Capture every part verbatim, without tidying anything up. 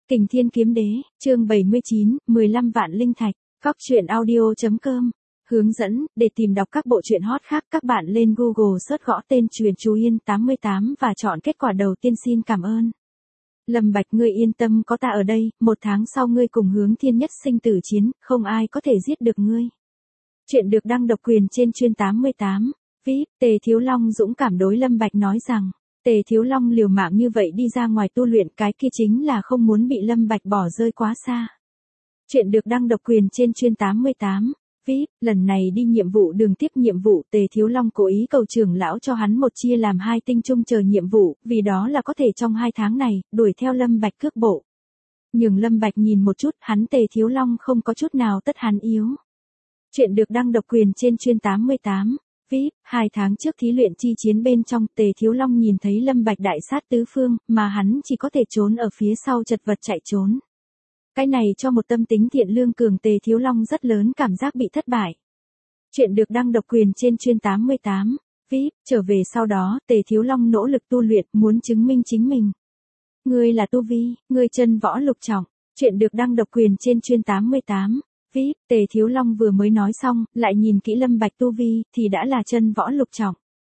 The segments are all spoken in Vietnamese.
Kình Thiên Kiếm Đế, chương bảy mươi chín, mười lăm vạn linh thạch, Cóc truyện audio.com. Hướng dẫn, để tìm đọc các bộ truyện hot khác các bạn lên Google search gõ tên Truyện Chú Yên tám mươi tám và chọn kết quả đầu tiên. Xin cảm ơn. Lâm Bạch, ngươi yên tâm, có ta ở đây, một tháng sau ngươi cùng Hướng Thiên nhất sinh tử chiến, không ai có thể giết được ngươi. Chuyện được đăng độc quyền trên Truyện tám mươi tám. vê i pê, Tề Thiếu Long dũng cảm đối Lâm Bạch nói rằng, Tề Thiếu Long liều mạng như vậy đi ra ngoài tu luyện, cái kia chính là không muốn bị Lâm Bạch bỏ rơi quá xa. Chuyện được đăng độc quyền trên Truyện tám mươi tám. vê i pê, lần này đi nhiệm vụ đường tiếp nhiệm vụ, Tề Thiếu Long cố ý cầu trưởng lão cho hắn một chia làm hai tinh chung chờ nhiệm vụ, vì đó là có thể trong hai tháng này, đuổi theo Lâm Bạch cước bộ. Nhưng Lâm Bạch nhìn một chút, hắn Tề Thiếu Long không có chút nào tất hắn yếu. Chuyện được đăng độc quyền trên Truyện tám mươi tám. vê i pê, hai tháng trước thí luyện chi chiến bên trong, Tề Thiếu Long nhìn thấy Lâm Bạch đại sát tứ phương, mà hắn chỉ có thể trốn ở phía sau chật vật chạy trốn. Cái này cho một tâm tính thiện lương cường Tề Thiếu Long rất lớn cảm giác bị thất bại. Chuyện được đăng độc quyền trên Truyện tám mươi tám. vê i pê, trở về sau đó, Tề Thiếu Long nỗ lực tu luyện, muốn chứng minh chính mình. Ngươi là tu vi, ngươi chân võ lục trọng. Chuyện được đăng độc quyền trên Truyện tám mươi tám. vê i pê, Tề Thiếu Long vừa mới nói xong, lại nhìn kỹ Lâm Bạch tu vi, thì đã là chân võ lục trọng.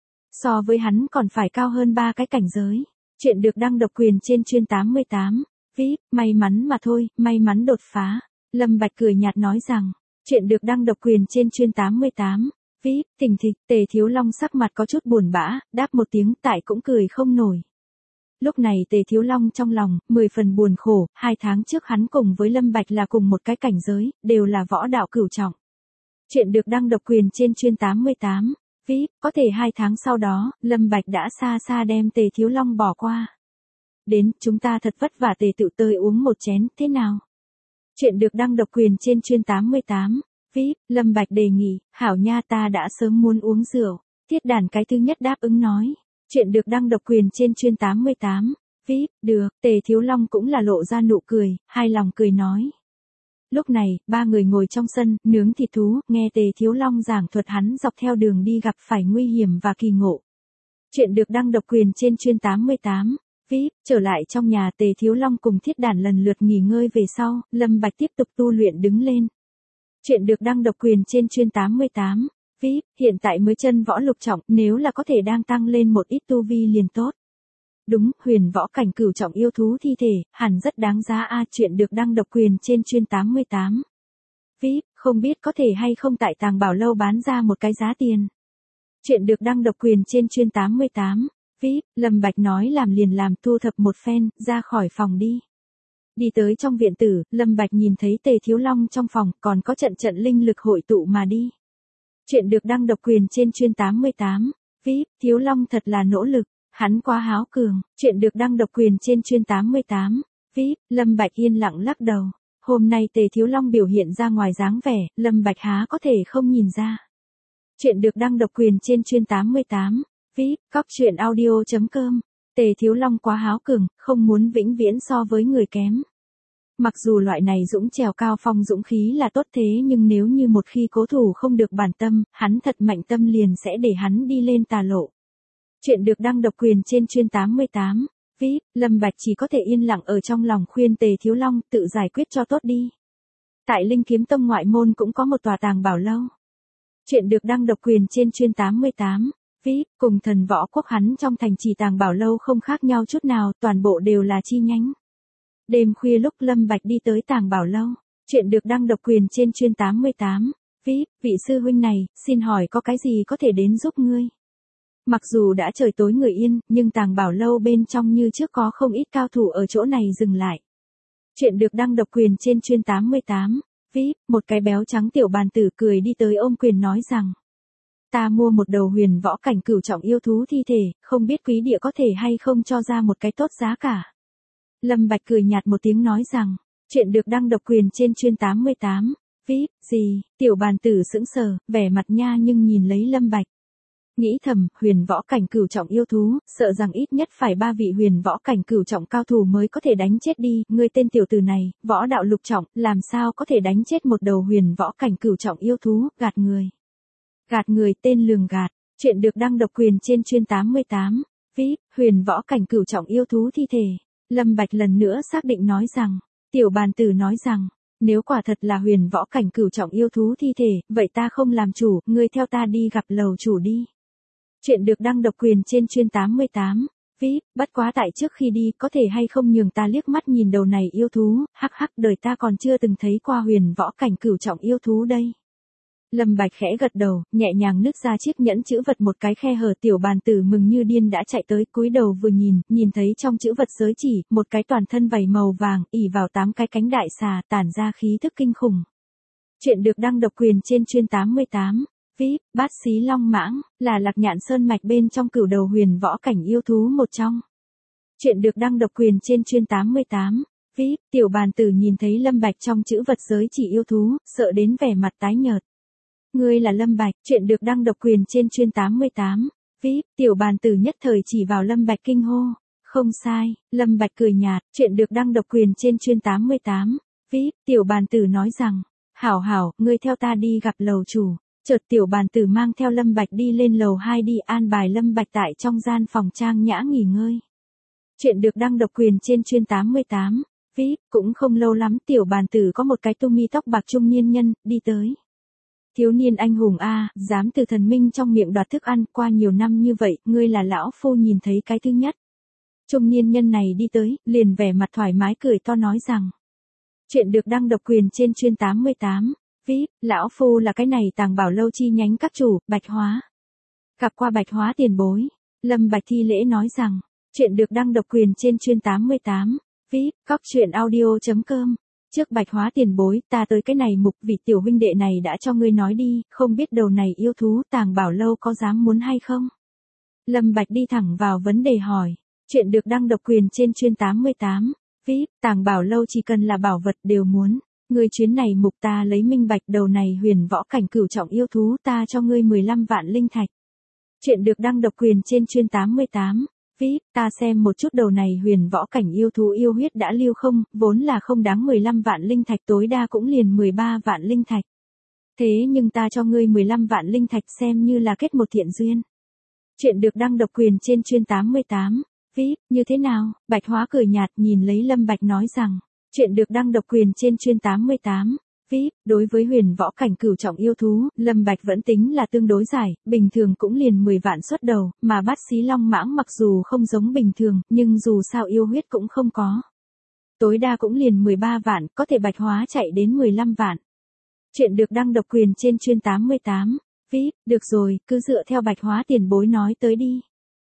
So với hắn còn phải cao hơn ba cái cảnh giới. Chuyện được đăng độc quyền trên Truyện tám mươi tám. vê i pê, may mắn mà thôi, may mắn đột phá. Lâm Bạch cười nhạt nói rằng, chuyện được đăng độc quyền trên Truyện tám mươi tám. vê i pê, thình thịch, Tề Thiếu Long sắc mặt có chút buồn bã, đáp một tiếng, tại cũng cười không nổi. Lúc này Tề Thiếu Long trong lòng, mười phần buồn khổ, hai tháng trước hắn cùng với Lâm Bạch là cùng một cái cảnh giới, đều là võ đạo cửu trọng. Chuyện được đăng độc quyền trên Truyện tám mươi tám. vê i pê, có thể hai tháng sau đó, Lâm Bạch đã xa xa đem Tề Thiếu Long bỏ qua. Đến, chúng ta thật vất vả Tề tự tơi uống một chén, thế nào? Chuyện được đăng độc quyền trên Truyện tám mươi tám. vê i pê, Lâm Bạch đề nghị, hảo nha, ta đã sớm muốn uống rượu. Thiết Đàn cái thứ nhất đáp ứng nói. Chuyện được đăng độc quyền trên Truyện tám mươi tám. vê i pê, được, Tề Thiếu Long cũng là lộ ra nụ cười, hai lòng cười nói. Lúc này, ba người ngồi trong sân, nướng thịt thú, nghe Tề Thiếu Long giảng thuật hắn dọc theo đường đi gặp phải nguy hiểm và kỳ ngộ. Chuyện được đăng độc quyền trên Truyện tám mươi tám. vê i pê, trở lại trong nhà Tề Thiếu Long cùng Thiết Đàn lần lượt nghỉ ngơi về sau, Lâm Bạch tiếp tục tu luyện đứng lên. Chuyện được đăng độc quyền trên Truyện tám mươi tám. vê i pê, hiện tại mới chân võ lục trọng, nếu là có thể đang tăng lên một ít tu vi liền tốt. Đúng, huyền võ cảnh cửu trọng yêu thú thi thể, hẳn rất đáng giá a. Chuyện được đăng độc quyền trên Truyện tám mươi tám. vê i pê, không biết có thể hay không tại Tàng Bảo Lâu bán ra một cái giá tiền. Chuyện được đăng độc quyền trên Truyện tám mươi tám. vê i pê, Lâm Bạch nói làm liền làm, thu thập một phen, ra khỏi phòng đi. Đi tới trong viện tử, Lâm Bạch nhìn thấy Tề Thiếu Long trong phòng, còn có trận trận linh lực hội tụ mà đi. Chuyện được đăng độc quyền trên Truyện tám mươi tám. vê i pê, Thiếu Long thật là nỗ lực, hắn quá háo cường. Chuyện được đăng độc quyền trên Truyện tám mươi tám. vê i pê, Lâm Bạch yên lặng lắc đầu. Hôm nay Tề Thiếu Long biểu hiện ra ngoài dáng vẻ, Lâm Bạch há có thể không nhìn ra. Chuyện được đăng độc quyền trên Truyện tám mươi tám. vê i pê, Cóc truyện audio.com. Tề Thiếu Long quá háo cường, không muốn vĩnh viễn so với người kém. Mặc dù loại này dũng trèo cao phong dũng khí là tốt thế, nhưng nếu như một khi cố thủ không được bản tâm, hắn thật mạnh tâm liền sẽ để hắn đi lên tà lộ. Chuyện được đăng độc quyền trên Truyện tám mươi tám. vê i pê, Lâm Bạch chỉ có thể yên lặng ở trong lòng khuyên Tề Thiếu Long tự giải quyết cho tốt đi. Tại Linh Kiếm Tông ngoại môn cũng có một tòa Tàng Bảo Lâu. Chuyện được đăng độc quyền trên Truyện tám mươi tám. vê i pê, cùng Thần Võ Quốc hắn trong thành trì Tàng Bảo Lâu không khác nhau chút nào, toàn bộ đều là chi nhánh. Đêm khuya lúc Lâm Bạch đi tới Tàng Bảo Lâu, chuyện được đăng độc quyền trên Truyện tám mươi tám. vê i pê, vị sư huynh này, xin hỏi có cái gì có thể đến giúp ngươi? Mặc dù đã trời tối người yên, nhưng Tàng Bảo Lâu bên trong như trước có không ít cao thủ ở chỗ này dừng lại. Chuyện được đăng độc quyền trên Truyện tám mươi tám. vê i pê, một cái béo trắng tiểu bàn tử cười đi tới ôm quyền nói rằng, ta mua một đầu huyền võ cảnh cửu trọng yêu thú thi thể, không biết quý địa có thể hay không cho ra một cái tốt giá cả. Lâm Bạch cười nhạt một tiếng nói rằng, chuyện được đăng độc quyền trên Truyện tám mươi tám. vê i pê, gì? Tiểu bàn tử sững sờ, vẻ mặt nha nhưng nhìn lấy Lâm Bạch. Nghĩ thầm, huyền võ cảnh cửu trọng yêu thú, sợ rằng ít nhất phải ba vị huyền võ cảnh cửu trọng cao thủ mới có thể đánh chết đi, ngươi tên tiểu tử này, võ đạo lục trọng, làm sao có thể đánh chết một đầu huyền võ cảnh cửu trọng yêu thú, gạt người. Gạt người, tên lường gạt. Chuyện được đăng độc quyền trên Truyện tám mươi tám. vê i pê, huyền võ cảnh cửu trọng yêu thú thi thể. Lâm Bạch lần nữa xác định nói rằng, tiểu bàn tử nói rằng, nếu quả thật là huyền võ cảnh cửu trọng yêu thú thi thể, vậy ta không làm chủ, ngươi theo ta đi gặp lầu chủ đi. Chuyện được đăng độc quyền trên chuyên tám mươi tám. vê i pê, bất quá tại trước khi đi có thể hay không nhường ta liếc mắt nhìn đầu này yêu thú, hắc hắc đời ta còn chưa từng thấy qua huyền võ cảnh cửu trọng yêu thú đây. Lâm Bạch khẽ gật đầu, nhẹ nhàng nứt ra chiếc nhẫn chữ vật một cái khe hở, tiểu bàn tử mừng như điên đã chạy tới, cúi đầu vừa nhìn, nhìn thấy trong chữ vật giới chỉ, một cái toàn thân vảy màu vàng, ỉ vào tám cái cánh đại xà, tản ra khí thức kinh khủng. Chuyện được đăng độc quyền trên chuyên tám mươi tám. vê i pê, bát xí long mãng, là Lạc Nhạn Sơn mạch bên trong cửu đầu huyền võ cảnh yêu thú một trong. Chuyện được đăng độc quyền trên chuyên tám mươi tám. vê i pê, tiểu bàn tử nhìn thấy Lâm Bạch trong chữ vật giới chỉ yêu thú, sợ đến vẻ mặt tái nhợt. Ngươi là Lâm Bạch, chuyện được đăng độc quyền trên chuyên tám mươi tám. vê i pê, tiểu bàn tử nhất thời chỉ vào Lâm Bạch kinh hô. Không sai, Lâm Bạch cười nhạt, chuyện được đăng độc quyền trên chuyên tám mươi tám. vê i pê, tiểu bàn tử nói rằng, hảo hảo, ngươi theo ta đi gặp lầu chủ. Chợt tiểu bàn tử mang theo Lâm Bạch đi lên lầu hai đi an bài Lâm Bạch tại trong gian phòng trang nhã nghỉ ngơi. Chuyện được đăng độc quyền trên chuyên tám mươi tám. vê i pê, cũng không lâu lắm tiểu bàn tử có một cái tu mi tóc bạc trung niên nhân, đi tới. Thiếu niên anh hùng a, dám từ thần minh trong miệng đoạt thức ăn, qua nhiều năm như vậy, ngươi là lão phu nhìn thấy cái thứ nhất. Trung niên nhân này đi tới, liền vẻ mặt thoải mái cười to nói rằng. Chuyện được đăng độc quyền trên chuyên tám mươi tám. vê i pê, lão phu là cái này Tàng Bảo lâu chi nhánh các chủ, Bạch Hóa. Gặp qua Bạch Hóa tiền bối, Lâm Bạch thi lễ nói rằng, chuyện được đăng độc quyền trên chuyên tám mươi tám. vê i pê, cóc truyện audio chấm com. Trước Bạch Hóa tiền bối, ta tới cái này mục vì tiểu huynh đệ này đã cho ngươi nói đi, không biết đầu này yêu thú Tàng Bảo lâu có dám muốn hay không? Lâm Bạch đi thẳng vào vấn đề hỏi, chuyện được đăng độc quyền trên chuyên tám mươi tám. vê i pê, Tàng Bảo lâu chỉ cần là bảo vật đều muốn. Ngươi chuyến này mục ta lấy minh bạch đầu này huyền võ cảnh cửu trọng yêu thú ta cho ngươi mười lăm vạn linh thạch. Chuyện được đăng độc quyền trên chuyên tám mươi tám. vê i pê, ta xem một chút đầu này huyền võ cảnh yêu thú yêu huyết đã lưu không, vốn là không đáng mười lăm vạn linh thạch tối đa cũng liền mười ba vạn linh thạch. Thế nhưng ta cho ngươi mười lăm vạn linh thạch xem như là kết một thiện duyên. Chuyện được đăng độc quyền trên chuyên tám mươi tám. vê i pê, như thế nào? Bạch Hóa cười nhạt nhìn lấy Lâm Bạch nói rằng. Chuyện được đăng độc quyền trên chuyên tám mươi tám. vê i pê, đối với huyền võ cảnh cửu trọng yêu thú, Lâm Bạch vẫn tính là tương đối giải, bình thường cũng liền mười vạn xuất đầu, mà bát xí long mãng mặc dù không giống bình thường, nhưng dù sao yêu huyết cũng không có. Tối đa cũng liền mười ba vạn, có thể Bạch Hóa chạy đến mười lăm vạn. Chuyện được đăng độc quyền trên chuyên tám mươi tám. vê i pê, được rồi, cứ dựa theo Bạch Hóa tiền bối nói tới đi.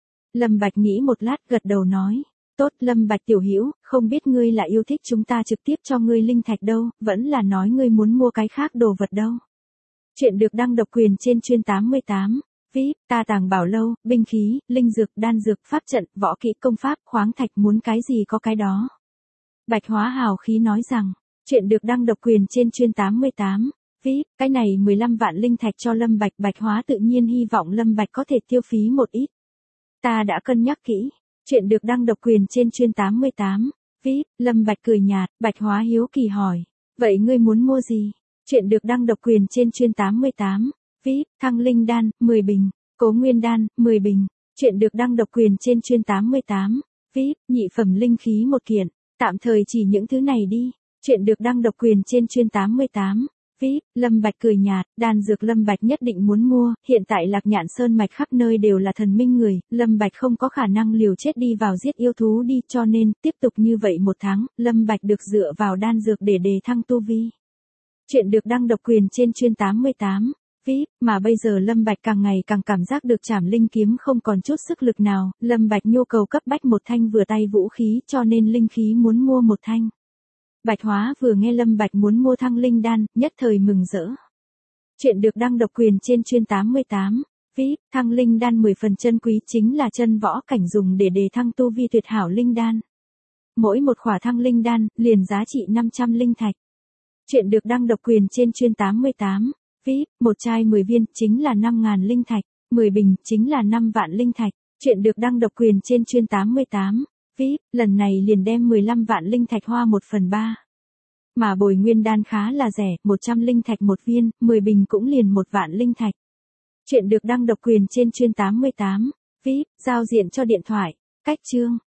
Lâm Bạch nghĩ một lát gật đầu nói. Tốt, Lâm Bạch tiểu hữu, không biết ngươi là yêu thích chúng ta trực tiếp cho ngươi linh thạch đâu, vẫn là nói ngươi muốn mua cái khác đồ vật đâu. Chuyện được đăng độc quyền trên chuyên tám mươi tám. vê i pê, ta Tàng Bảo lâu, binh khí, linh dược, đan dược, pháp trận, võ kỹ, công pháp, khoáng thạch muốn cái gì có cái đó. Bạch Hóa hào khí nói rằng, chuyện được đăng độc quyền trên chuyên tám mươi tám. vê i pê, cái này mười lăm vạn linh thạch cho Lâm Bạch, Bạch Hóa tự nhiên hy vọng Lâm Bạch có thể tiêu phí một ít. Ta đã cân nhắc kỹ. Chuyện được đăng độc quyền trên chuyên tám mươi tám. vê i pê, Lâm Bạch cười nhạt, Bạch Hóa hiếu kỳ hỏi. Vậy ngươi muốn mua gì? Chuyện được đăng độc quyền trên chuyên tám mươi tám. vê i pê, thăng linh đan, mười bình. Cố nguyên đan, mười bình. Chuyện được đăng độc quyền trên chuyên tám mươi tám. vê i pê, nhị phẩm linh khí một kiện. Tạm thời chỉ những thứ này đi. Chuyện được đăng độc quyền trên chuyên tám mươi tám. vê i pê, Lâm Bạch cười nhạt, đan dược Lâm Bạch nhất định muốn mua, hiện tại Lạc Nhạn Sơn mạch khắp nơi đều là thần minh người, Lâm Bạch không có khả năng liều chết đi vào giết yêu thú đi, cho nên, tiếp tục như vậy một tháng, Lâm Bạch được dựa vào đan dược để đề thăng tu vi. Chuyện được đăng độc quyền trên chuyên tám mươi tám. vê i pê, mà bây giờ Lâm Bạch càng ngày càng cảm giác được trảm linh kiếm không còn chút sức lực nào, Lâm Bạch nhu cầu cấp bách một thanh vừa tay vũ khí cho nên linh khí muốn mua một thanh. Bạch Hóa vừa nghe Lâm Bạch muốn mua thăng linh đan, nhất thời mừng rỡ. Chuyện được đăng độc quyền trên chuyên tám mươi tám. vê i pê, thăng linh đan mười phần chân quý chính là chân võ cảnh dùng để đề thăng tu vi tuyệt hảo linh đan. Mỗi một khỏa thăng linh đan, liền giá trị năm trăm linh thạch. Chuyện được đăng độc quyền trên chuyên tám mươi tám. vê i pê, một chai mười viên, chính là năm nghìn linh thạch, mười bình, chính là năm vạn linh thạch. Chuyện được đăng độc quyền trên chuyên tám mươi tám. vê i pê, lần này liền đem mười lăm vạn linh thạch hoa một phần ba. Mà bồi nguyên đan khá là rẻ, một trăm linh thạch một viên, mười bình cũng liền một vạn linh thạch. Chuyện được đăng độc quyền trên chuyên tám mươi tám. vê i pê, giao diện cho điện thoại. Cách chương.